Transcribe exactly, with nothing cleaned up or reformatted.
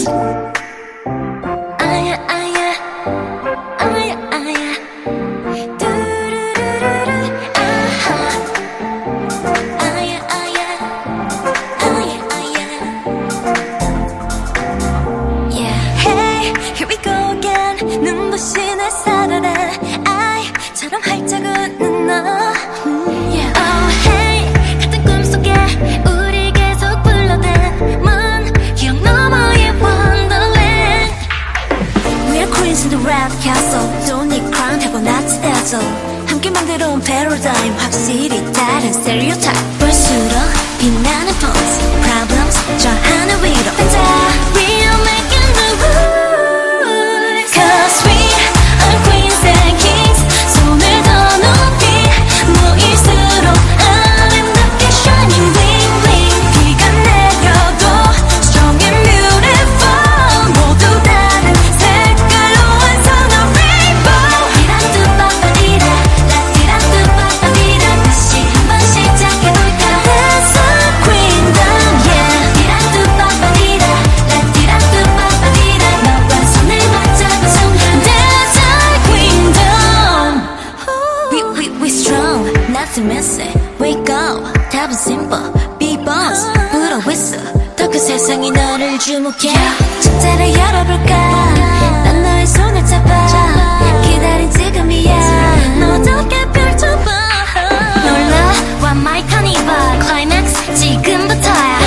아야 아야 아야 아야 뚜루루루루 아하 아야 아야 아야 아야 Yeah Hey here we go again 눈부신 햇살아래 아이처럼 활짝 웃는 너 Yeah Oh hey 같은 꿈속에 우리 계속 불러댄 먼 기억 너머의 Wonderland We're queens in the red castle Don't need crown 타고났지 dazzle 함께 만들어온 paradigm 확실히 다른 stereotype 볼수록 빛나는 pose Problems 저 하늘 위로 반짝 We are making the rules Cause we are queens and kings 손을 더 높이 모일수록 아름답게 shining bling bling 비가 내려도 strong and beautiful 모두 다른 색깔로 완성한 rainbow 디라뚜빠빠디라 라디라뚜빠빠디라 다시 한번 시작해볼까 That's our queendom yeah 디라뚜빠빠디라 라디라뚜빠빠디라 너와 손을 맞잡은 순간 That's our queendom We, we, we strong, nothing messy Wake up, 답은 simple Be boss, 불어 whistle 더 큰 세상이 너를 주목해 축제를 열어볼까 난 너의 손을 잡아 기다린 지금이야 너도 꽤 펼쳐봐 놀라와 my carnival Climax 지금부터야